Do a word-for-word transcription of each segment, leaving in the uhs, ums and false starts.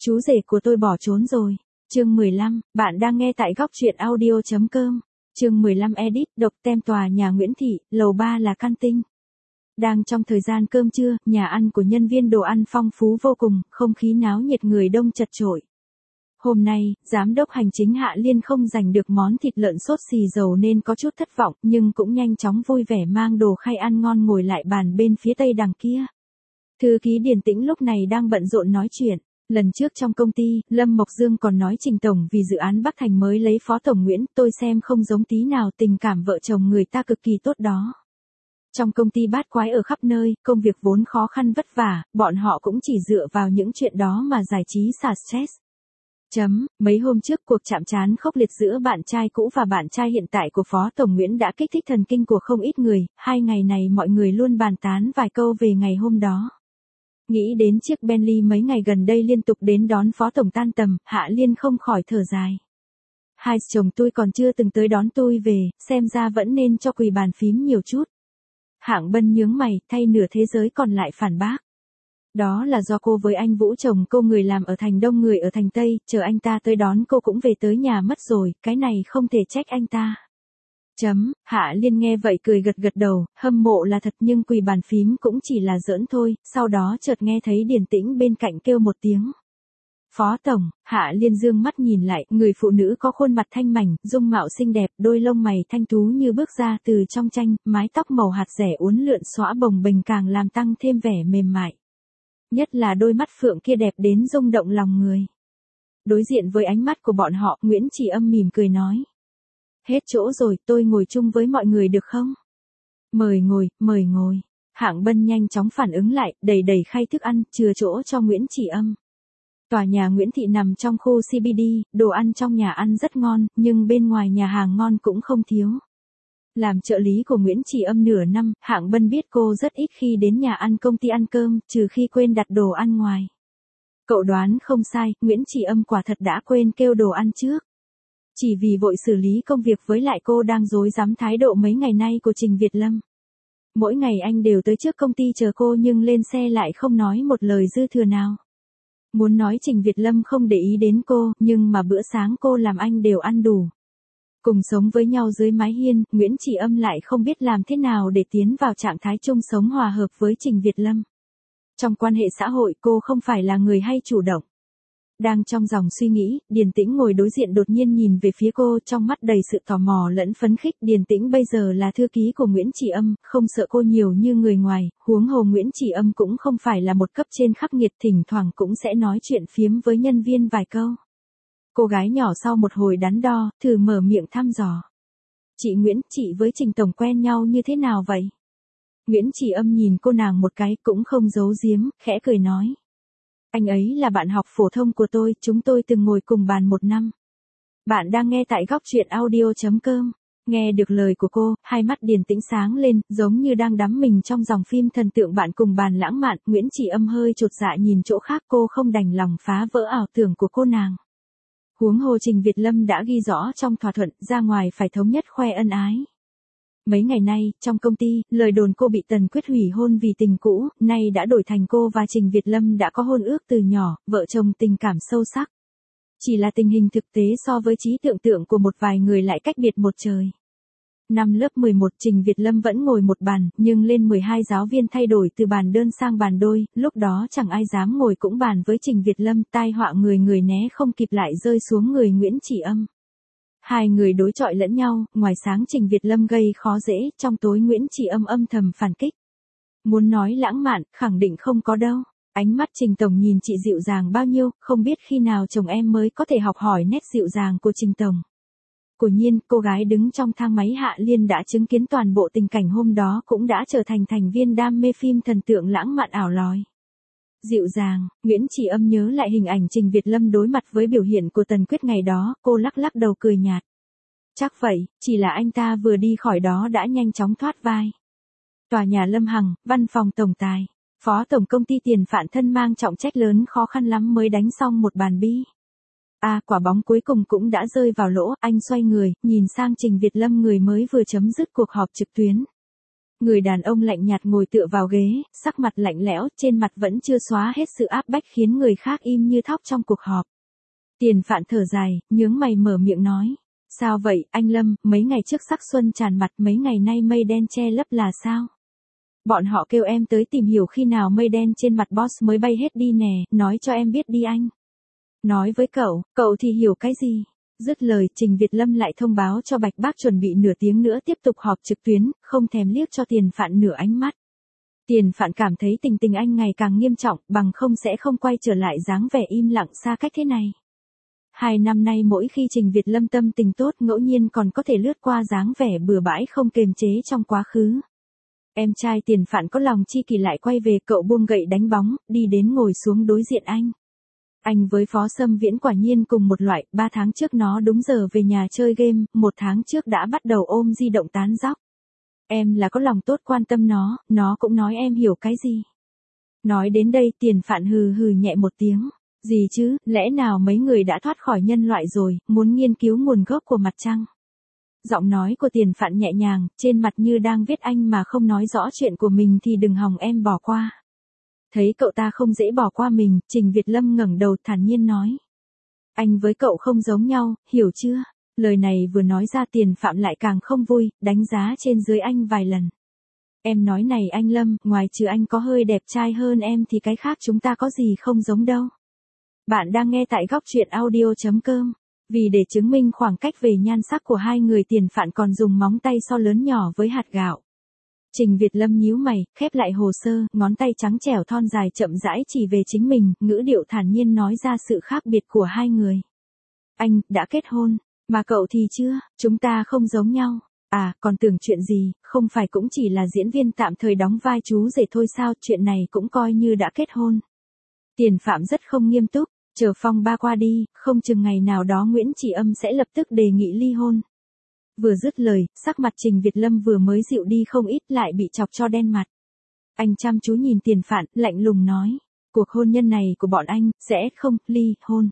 Chú rể của tôi bỏ trốn rồi. Chương mười lăm, bạn đang nghe tại góc truyện audio chấm com. Chương mười lăm edit, độc tem tòa nhà Nguyễn Thị, lầu ba là căn tinh. Đang trong thời gian cơm trưa, nhà ăn của nhân viên đồ ăn phong phú vô cùng, không khí náo nhiệt người đông chật chội. Hôm nay, giám đốc hành chính Hạ Liên không giành được món thịt lợn sốt xì dầu nên có chút thất vọng, nhưng cũng nhanh chóng vui vẻ mang đồ khay ăn ngon ngồi lại bàn bên phía tây đằng kia. Thư ký Điền Tĩnh lúc này đang bận rộn nói chuyện. Lần trước trong công ty, Lâm Mộc Dương còn nói Trình Tổng vì dự án Bắc Thành mới lấy Phó Tổng Nguyễn, tôi xem không giống tí nào tình cảm vợ chồng người ta cực kỳ tốt đó. Trong công ty bát quái ở khắp nơi, công việc vốn khó khăn vất vả, bọn họ cũng chỉ dựa vào những chuyện đó mà giải trí xả stress. Chấm, mấy hôm trước cuộc chạm trán khốc liệt giữa bạn trai cũ và bạn trai hiện tại của Phó Tổng Nguyễn đã kích thích thần kinh của không ít người, hai ngày này mọi người luôn bàn tán vài câu về ngày hôm đó. Nghĩ đến chiếc Bentley mấy ngày gần đây liên tục đến đón Phó Tổng tan tầm, Hạ Liên không khỏi thở dài. Hai chồng tôi còn chưa từng tới đón tôi về, xem ra vẫn nên cho quỳ bàn phím nhiều chút. Hạng Bân nhướng mày, thay nửa thế giới còn lại phản bác. Đó là do cô với anh Vũ chồng cô người làm ở thành Đông người ở thành Tây, chờ anh ta tới đón cô cũng về tới nhà mất rồi, cái này không thể trách anh ta. Chấm, Hạ Liên nghe vậy cười gật gật đầu, hâm mộ là thật nhưng quỳ bàn phím cũng chỉ là giỡn thôi, sau đó chợt nghe thấy Điền Tĩnh bên cạnh kêu một tiếng. Phó Tổng, Hạ Liên dương mắt nhìn lại, người phụ nữ có khuôn mặt thanh mảnh, dung mạo xinh đẹp, đôi lông mày thanh tú như bước ra từ trong tranh, mái tóc màu hạt rẻ uốn lượn xõa bồng bềnh càng làm tăng thêm vẻ mềm mại. Nhất là đôi mắt phượng kia đẹp đến rung động lòng người. Đối diện với ánh mắt của bọn họ, Nguyễn Chỉ Âm mỉm cười nói. Hết chỗ rồi, tôi ngồi chung với mọi người được không? Mời ngồi, mời ngồi. Hạng Bân nhanh chóng phản ứng lại, đầy đầy khay thức ăn, chừa chỗ cho Nguyễn Chỉ Âm. Tòa nhà Nguyễn Thị nằm trong khu xê bê đê, đồ ăn trong nhà ăn rất ngon, nhưng bên ngoài nhà hàng ngon cũng không thiếu. Làm trợ lý của Nguyễn Chỉ Âm nửa năm, Hạng Bân biết cô rất ít khi đến nhà ăn công ty ăn cơm, trừ khi quên đặt đồ ăn ngoài. Cậu đoán không sai, Nguyễn Chỉ Âm quả thật đã quên kêu đồ ăn trước. Chỉ vì vội xử lý công việc với lại cô đang rối rắm thái độ mấy ngày nay của Trình Việt Lâm. Mỗi ngày anh đều tới trước công ty chờ cô nhưng lên xe lại không nói một lời dư thừa nào. Muốn nói Trình Việt Lâm không để ý đến cô, nhưng mà bữa sáng cô làm anh đều ăn đủ. Cùng sống với nhau dưới mái hiên, Nguyễn Chỉ Âm lại không biết làm thế nào để tiến vào trạng thái chung sống hòa hợp với Trình Việt Lâm. Trong quan hệ xã hội cô không phải là người hay chủ động. Đang trong dòng suy nghĩ, Điền Tĩnh ngồi đối diện đột nhiên nhìn về phía cô trong mắt đầy sự tò mò lẫn phấn khích. Điền Tĩnh bây giờ là thư ký của Nguyễn Chỉ Âm, không sợ cô nhiều như người ngoài, huống hồ Nguyễn Chỉ Âm cũng không phải là một cấp trên khắc nghiệt, thỉnh thoảng cũng sẽ nói chuyện phiếm với nhân viên vài câu. Cô gái nhỏ sau một hồi đắn đo, thử mở miệng thăm dò. Chị Nguyễn, chị với Trình Tổng quen nhau như thế nào vậy? Nguyễn Chỉ Âm nhìn cô nàng một cái cũng không giấu giếm, khẽ cười nói. Anh ấy là bạn học phổ thông của tôi, chúng tôi từng ngồi cùng bàn một năm. Bạn đang nghe tại góc truyện audio chấm com. Nghe được lời của cô, hai mắt Điền Tĩnh sáng lên, giống như đang đắm mình trong dòng phim thần tượng bạn cùng bàn lãng mạn. Nguyễn Chỉ Âm hơi chột dạ nhìn chỗ khác, cô không đành lòng phá vỡ ảo tưởng của cô nàng. Huống hồ Trình Việt Lâm đã ghi rõ trong thỏa thuận, ra ngoài phải thống nhất khoe ân ái. Mấy ngày nay, trong công ty, lời đồn cô bị Tần Quyết hủy hôn vì tình cũ, nay đã đổi thành cô và Trình Việt Lâm đã có hôn ước từ nhỏ, vợ chồng tình cảm sâu sắc. Chỉ là tình hình thực tế so với trí tưởng tượng của một vài người lại cách biệt một trời. Năm lớp mười một Trình Việt Lâm vẫn ngồi một bàn, nhưng lên mười hai giáo viên thay đổi từ bàn đơn sang bàn đôi, lúc đó chẳng ai dám ngồi cũng bàn với Trình Việt Lâm, tai họa người người né không kịp lại rơi xuống người Nguyễn Chỉ Âm. Hai người đối chọi lẫn nhau, ngoài sáng Trình Việt Lâm gây khó dễ, trong tối Nguyễn Chỉ Âm âm thầm phản kích. Muốn nói lãng mạn, khẳng định không có đâu. Ánh mắt Trình Tổng nhìn chị dịu dàng bao nhiêu, không biết khi nào chồng em mới có thể học hỏi nét dịu dàng của Trình Tổng. Quả nhiên, cô gái đứng trong thang máy Hạ Liên đã chứng kiến toàn bộ tình cảnh hôm đó cũng đã trở thành thành viên đam mê phim thần tượng lãng mạn ảo lòi. Dịu dàng, Nguyễn Chỉ Âm nhớ lại hình ảnh Trình Việt Lâm đối mặt với biểu hiện của Tần Quyết ngày đó, cô lắc lắc đầu cười nhạt. Chắc vậy, chỉ là anh ta vừa đi khỏi đó đã nhanh chóng thoát vai. Tòa nhà Lâm Hằng, văn phòng tổng tài, phó tổng công ty Tiền Phạn thân mang trọng trách lớn khó khăn lắm mới đánh xong một bàn bi. À, quả bóng cuối cùng cũng đã rơi vào lỗ, anh xoay người, nhìn sang Trình Việt Lâm người mới vừa chấm dứt cuộc họp trực tuyến. Người đàn ông lạnh nhạt ngồi tựa vào ghế, sắc mặt lạnh lẽo, trên mặt vẫn chưa xóa hết sự áp bách khiến người khác im như thóc trong cuộc họp. Tiền Phạn thở dài, nhướng mày mở miệng nói. Sao vậy, anh Lâm, mấy ngày trước sắc xuân tràn mặt, mấy ngày nay mây đen che lấp là sao? Bọn họ kêu em tới tìm hiểu khi nào mây đen trên mặt boss mới bay hết đi nè, nói cho em biết đi anh. Nói với cậu, cậu thì hiểu cái gì? Dứt lời, Trình Việt Lâm lại thông báo cho Bạch Bác chuẩn bị nửa tiếng nữa tiếp tục họp trực tuyến, không thèm liếc cho Tiền Phạn nửa ánh mắt. Tiền Phạn cảm thấy tình tình anh ngày càng nghiêm trọng, bằng không sẽ không quay trở lại dáng vẻ im lặng xa cách thế này. Hai năm nay mỗi khi Trình Việt Lâm tâm tình tốt ngẫu nhiên còn có thể lướt qua dáng vẻ bừa bãi không kềm chế trong quá khứ. Em trai Tiền Phạn có lòng chi kỷ lại quay về, cậu buông gậy đánh bóng, đi đến ngồi xuống đối diện anh. Anh với Phó Sâm Viễn quả nhiên cùng một loại, ba tháng trước nó đúng giờ về nhà chơi game, một tháng trước đã bắt đầu ôm di động tán dóc. Em là có lòng tốt quan tâm nó, nó cũng nói em hiểu cái gì. Nói đến đây Tiền Phạn hừ hừ nhẹ một tiếng. Gì chứ, lẽ nào mấy người đã thoát khỏi nhân loại rồi, muốn nghiên cứu nguồn gốc của mặt trăng. Giọng nói của Tiền Phạn nhẹ nhàng, trên mặt như đang viết anh mà không nói rõ chuyện của mình thì đừng hòng em bỏ qua. Thấy cậu ta không dễ bỏ qua mình, Trình Việt Lâm ngẩng đầu thản nhiên nói. Anh với cậu không giống nhau, hiểu chưa? Lời này vừa nói ra Tiền Phạn lại càng không vui, đánh giá trên dưới anh vài lần. Em nói này anh Lâm, ngoài trừ anh có hơi đẹp trai hơn em thì cái khác chúng ta có gì không giống đâu. Bạn đang nghe tại góc truyện audio chấm com. Vì để chứng minh khoảng cách về nhan sắc của hai người Tiền Phạn còn dùng móng tay so lớn nhỏ với hạt gạo. Trình Việt Lâm nhíu mày, khép lại hồ sơ, ngón tay trắng trẻo thon dài chậm rãi chỉ về chính mình, ngữ điệu thản nhiên nói ra sự khác biệt của hai người. Anh, đã kết hôn, mà cậu thì chưa, chúng ta không giống nhau. À, còn tưởng chuyện gì, không phải cũng chỉ là diễn viên tạm thời đóng vai chú rể thôi sao, chuyện này cũng coi như đã kết hôn. Tiền Phạm rất không nghiêm túc, chờ phong ba qua đi, không chừng ngày nào đó Nguyễn Chỉ Âm sẽ lập tức đề nghị ly hôn. Vừa dứt lời, sắc mặt Trình Việt Lâm vừa mới dịu đi không ít lại bị chọc cho đen mặt. Anh chăm chú nhìn Tiền Phạn, lạnh lùng nói, cuộc hôn nhân này của bọn anh, sẽ không ly hôn.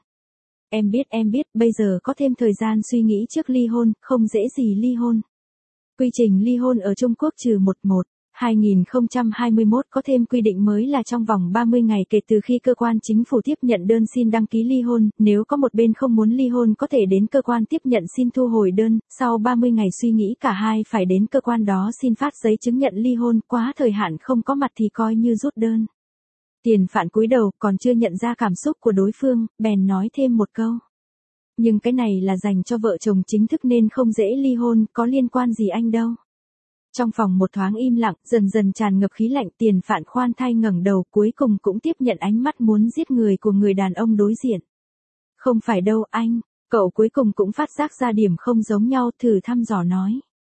Em biết em biết, bây giờ có thêm thời gian suy nghĩ trước ly hôn, không dễ gì ly hôn. Quy trình ly hôn ở Trung Quốc trừ một một. hai nghìn không trăm hai mươi mốt có thêm quy định mới là trong vòng ba mươi ngày kể từ khi cơ quan chính phủ tiếp nhận đơn xin đăng ký ly hôn, nếu có một bên không muốn ly hôn có thể đến cơ quan tiếp nhận xin thu hồi đơn, sau ba mươi ngày suy nghĩ cả hai phải đến cơ quan đó xin phát giấy chứng nhận ly hôn, quá thời hạn không có mặt thì coi như rút đơn. Tiền Phạn cúi đầu, còn chưa nhận ra cảm xúc của đối phương, bèn nói thêm một câu. Nhưng cái này là dành cho vợ chồng chính thức nên không dễ ly hôn, có liên quan gì anh đâu. Trong phòng một thoáng im lặng, dần dần tràn ngập khí lạnh, Tiền Phạn khoan thai ngẩng đầu, cuối cùng cũng tiếp nhận ánh mắt muốn giết người của người đàn ông đối diện. Không phải đâu anh, cậu cuối cùng cũng phát giác ra điểm không giống nhau, thử thăm dò nói.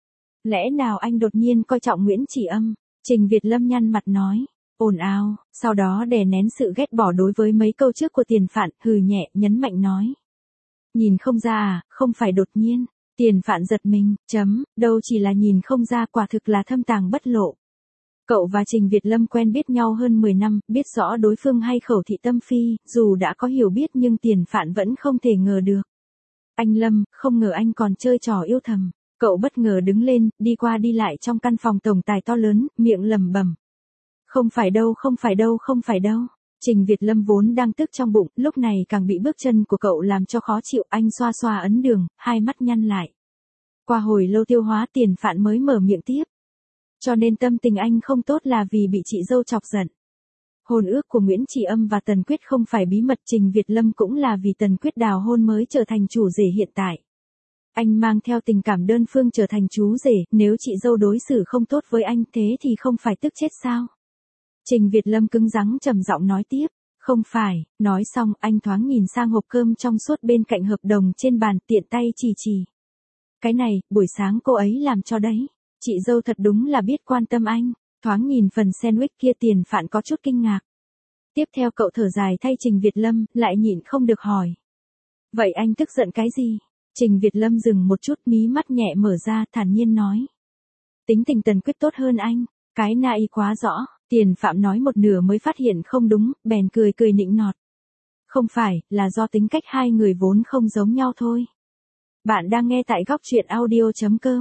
Lẽ nào anh đột nhiên coi trọng Nguyễn Chỉ Âm? Trình Việt Lâm nhăn mặt nói, ồn ào, sau đó đè nén sự ghét bỏ đối với mấy câu trước của Tiền Phạn, hừ nhẹ, nhấn mạnh nói. Nhìn không ra à, không phải đột nhiên. Tiền Phạn giật mình, chấm, đâu chỉ là nhìn không ra, quả thực là thâm tàng bất lộ. Cậu và Trình Việt Lâm quen biết nhau hơn mười năm, biết rõ đối phương hay khẩu thị tâm phi, dù đã có hiểu biết nhưng Tiền Phạn vẫn không thể ngờ được. Anh Lâm, không ngờ anh còn chơi trò yêu thầm. Cậu bất ngờ đứng lên, đi qua đi lại trong căn phòng tổng tài to lớn, miệng lẩm bẩm. Không phải đâu, không phải đâu, không phải đâu. Trình Việt Lâm vốn đang tức trong bụng, lúc này càng bị bước chân của cậu làm cho khó chịu, anh xoa xoa ấn đường, hai mắt nhăn lại. Qua hồi lâu tiêu hóa Tiền Phạn mới mở miệng tiếp. Cho nên tâm tình anh không tốt là vì bị chị dâu chọc giận. Hôn ước của Nguyễn Chỉ Âm và Tần Quyết không phải bí mật, Trình Việt Lâm cũng là vì Tần Quyết đào hôn mới trở thành chủ rể hiện tại. Anh mang theo tình cảm đơn phương trở thành chú rể, nếu chị dâu đối xử không tốt với anh thế thì không phải tức chết sao? Trình Việt Lâm cứng rắn trầm giọng nói tiếp, không phải, nói xong anh thoáng nhìn sang hộp cơm trong suốt bên cạnh hợp đồng trên bàn, tiện tay chỉ chỉ. Cái này, buổi sáng cô ấy làm cho đấy, chị dâu thật đúng là biết quan tâm anh, thoáng nhìn phần sandwich kia Tiền Phạn có chút kinh ngạc. Tiếp theo cậu thở dài thay Trình Việt Lâm, lại nhịn không được hỏi. Vậy anh tức giận cái gì? Trình Việt Lâm dừng một chút, mí mắt nhẹ mở ra, thản nhiên nói. Tính tình Tần Quyết tốt hơn anh, cái nại quá rõ. Tiền Phạm nói một nửa mới phát hiện không đúng, bèn cười cười nịnh nọt. Không phải, là do tính cách hai người vốn không giống nhau thôi. Bạn đang nghe tại góc truyện audio chấm com.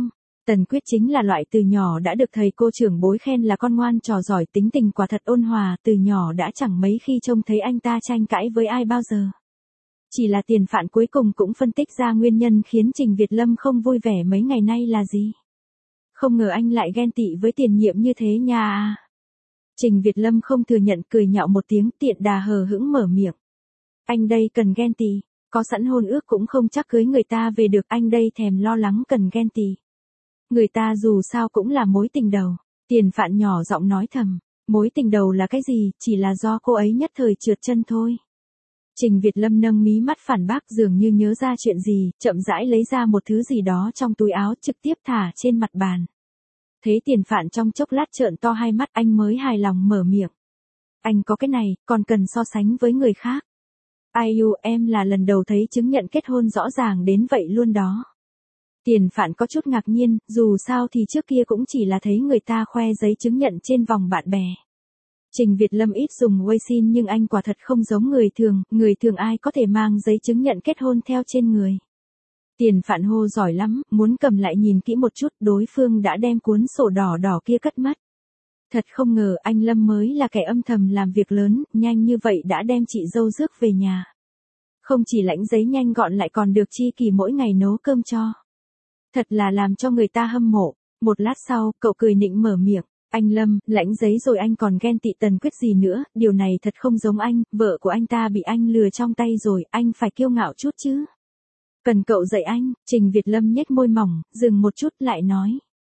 Tần Quyết chính là loại từ nhỏ đã được thầy cô trưởng bối khen là con ngoan trò giỏi, tính tình quả thật ôn hòa, từ nhỏ đã chẳng mấy khi trông thấy anh ta tranh cãi với ai bao giờ. Chỉ là Tiền Phạn cuối cùng cũng phân tích ra nguyên nhân khiến Trình Việt Lâm không vui vẻ mấy ngày nay là gì. Không ngờ anh lại ghen tị với Tiền Nhiệm như thế nha à. Trình Việt Lâm không thừa nhận, cười nhạo một tiếng, tiện đà hờ hững mở miệng. Anh đây cần ghen tị, có sẵn hôn ước cũng không chắc cưới người ta về được, anh đây thèm lo lắng cần ghen tị. Người ta dù sao cũng là mối tình đầu. Tiền Phạn nhỏ giọng nói thầm, mối tình đầu là cái gì, chỉ là do cô ấy nhất thời trượt chân thôi. Trình Việt Lâm nâng mí mắt phản bác, dường như nhớ ra chuyện gì, chậm rãi lấy ra một thứ gì đó trong túi áo trực tiếp thả trên mặt bàn. Thấy Tiền Phạn trong chốc lát trợn to hai mắt, anh mới hài lòng mở miệng. Anh có cái này, còn cần so sánh với người khác. Ai u, em là lần đầu thấy chứng nhận kết hôn rõ ràng đến vậy luôn đó. Tiền Phạn có chút ngạc nhiên, dù sao thì trước kia cũng chỉ là thấy người ta khoe giấy chứng nhận trên vòng bạn bè. Trình Việt Lâm ít dùng Weixin nhưng anh quả thật không giống người thường, người thường ai có thể mang giấy chứng nhận kết hôn theo trên người. Tiền Phạn hô giỏi lắm, muốn cầm lại nhìn kỹ một chút, đối phương đã đem cuốn sổ đỏ đỏ kia cất mất. Thật không ngờ anh Lâm mới là kẻ âm thầm làm việc lớn, nhanh như vậy đã đem chị dâu rước về nhà. Không chỉ lãnh giấy nhanh gọn lại còn được chi kỳ mỗi ngày nấu cơm cho. Thật là làm cho người ta hâm mộ. Một lát sau, cậu cười nịnh mở miệng. Anh Lâm, lãnh giấy rồi anh còn ghen tị Tần Quyết gì nữa, điều này thật không giống anh, vợ của anh ta bị anh lừa trong tay rồi, anh phải kiêu ngạo chút chứ. Cần cậu dạy anh, Trình Việt Lâm nhếch môi mỏng, dừng một chút lại nói.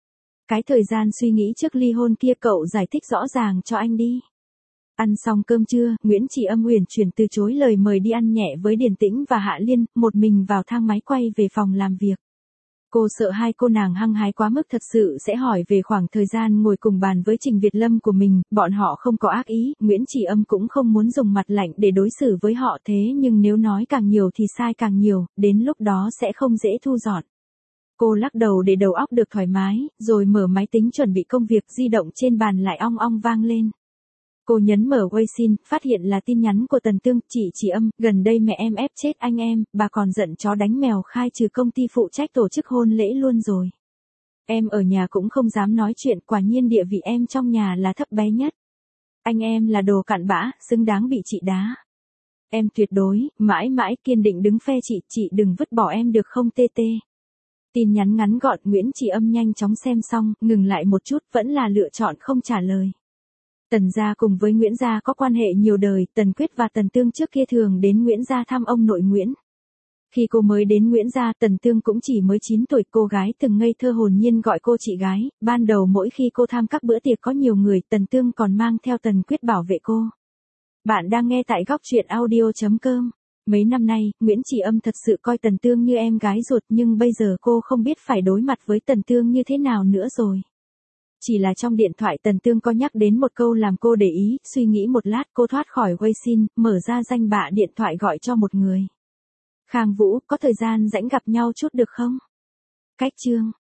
Cái thời gian suy nghĩ trước ly hôn kia cậu giải thích rõ ràng cho anh đi. Ăn xong cơm trưa, Nguyễn Chỉ Âm uyển chuyển từ chối lời mời đi ăn nhẹ với Điền Tĩnh và Hạ Liên, một mình vào thang máy quay về phòng làm việc. Cô sợ hai cô nàng hăng hái quá mức thật sự sẽ hỏi về khoảng thời gian ngồi cùng bàn với Trình Việt Lâm của mình, bọn họ không có ác ý, Nguyễn Chỉ Âm cũng không muốn dùng mặt lạnh để đối xử với họ, thế nhưng nếu nói càng nhiều thì sai càng nhiều, đến lúc đó sẽ không dễ thu dọn. Cô lắc đầu để đầu óc được thoải mái, rồi mở máy tính chuẩn bị công việc, di động trên bàn lại ong ong vang lên. Cô nhấn mở Weixin, phát hiện là tin nhắn của Tần Tương, chị Chỉ Âm, gần đây mẹ em ép chết anh em, bà còn giận chó đánh mèo khai trừ công ty phụ trách tổ chức hôn lễ luôn rồi. Em ở nhà cũng không dám nói chuyện, quả nhiên địa vị em trong nhà là thấp bé nhất. Anh em là đồ cặn bã, xứng đáng bị chị đá. Em tuyệt đối, mãi mãi kiên định đứng phe chị, chị đừng vứt bỏ em được không tê tê. Tin nhắn ngắn gọn, Nguyễn Chỉ Âm nhanh chóng xem xong, ngừng lại một chút, vẫn là lựa chọn không trả lời. Tần gia cùng với Nguyễn gia có quan hệ nhiều đời, Tần Quyết và Tần Tương trước kia thường đến Nguyễn gia thăm ông nội Nguyễn. Khi cô mới đến Nguyễn gia, Tần Tương cũng chỉ mới chín tuổi, cô gái từng ngây thơ hồn nhiên gọi cô chị gái, ban đầu mỗi khi cô tham các bữa tiệc có nhiều người, Tần Tương còn mang theo Tần Quyết bảo vệ cô. Bạn đang nghe tại góc truyện audio chấm com. Mấy năm nay, Nguyễn Chỉ Âm thật sự coi Tần Tương như em gái ruột, nhưng bây giờ cô không biết phải đối mặt với Tần Tương như thế nào nữa rồi. Chỉ là trong điện thoại Tần Tương có nhắc đến một câu làm cô để ý, suy nghĩ một lát cô thoát khỏi Weixin, mở ra danh bạ điện thoại gọi cho một người. Khang Vũ, có thời gian rảnh gặp nhau chút được không? Cách chương.